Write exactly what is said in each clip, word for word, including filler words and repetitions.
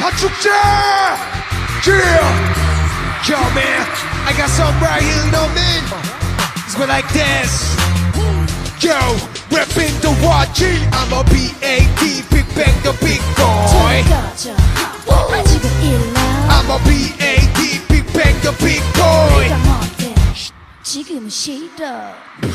축제. Yeah. Yo man, I got something right here, you know man. It's go like this. Yo, rapping the Y G. I'm a B A D, Big Bang the big boy. I'm a B A D, Big Bang the big boy. 지금 싫어.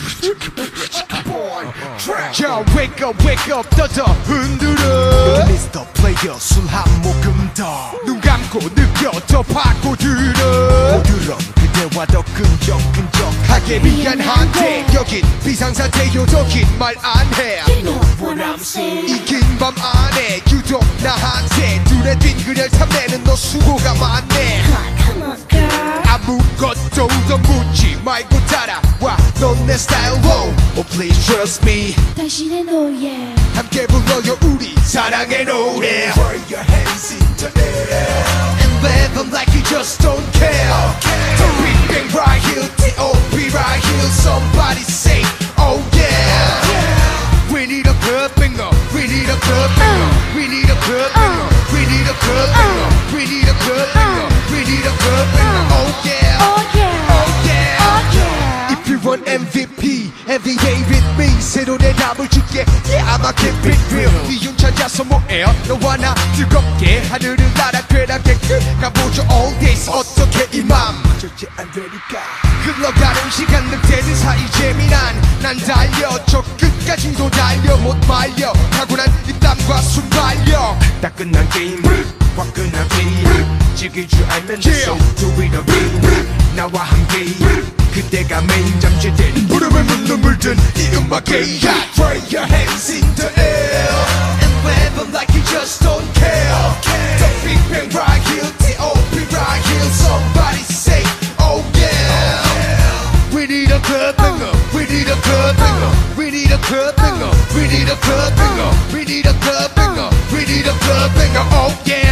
Yo, wake up, wake up, 떠져 흔들어. 미스터 플레이어 술 한 모금 더. 눈 감고 느껴 더 파고들어. 부드러운 그대와 더 끈적끈적하게 미안한데 여긴 비상사태요 저긴 말 안 해. You know what I'm saying. 이 긴 밤 안에 유독 나한테 눈에 띈 그녀를 탐내는 너 수고가 많네. Come on, girl. 아무것도 더 묻지 말고 따라와 넌 내 스타일. Oh please trust me. 당신의 노예. 함께 불러요 우리 사랑의 노래. Throw your hands in the air And live them like you just don't care. Okay. The Big Bang right here, D O P right here. Somebody say oh yeah, yeah. We need a club banger, we need a club banger, we need a club banger, we need a club banger, we need a club banger, we need a club banger. Oh yeah, Oh yeah. oh yeah, Oh yeah. If you want M V P, every day with me. 새로 내 답을 줄게. Yeah, I'ma keep it real. 이윤 찾아서 뭐해요? 너와 나 즐겁게 하늘을 날아 괴롭게 가보죠 all days. 어떻게 이 맘 절대 안 되니까 흘러가는 시간 늑대는 사이 재미난 난 달려 저 끝까지도 달려 못 말려 타고난 이 땀과 순발력. 다 끝난 게임 화끈한 게임 즐길 줄 알면 Yeah. So do it again 나와 함께 그대가 메인 잠재된 무릎에 묻는 물든 이 음악에 yeah. Throw your hands in the air And wave them like you just don't care. Okay. The Big Bang right here, D O P right here. Somebody say oh yeah, oh, yeah. We need a club banger, we need a club banger, we need a club banger, we need a club banger, we need a club banger, we need a club banger. Oh yeah.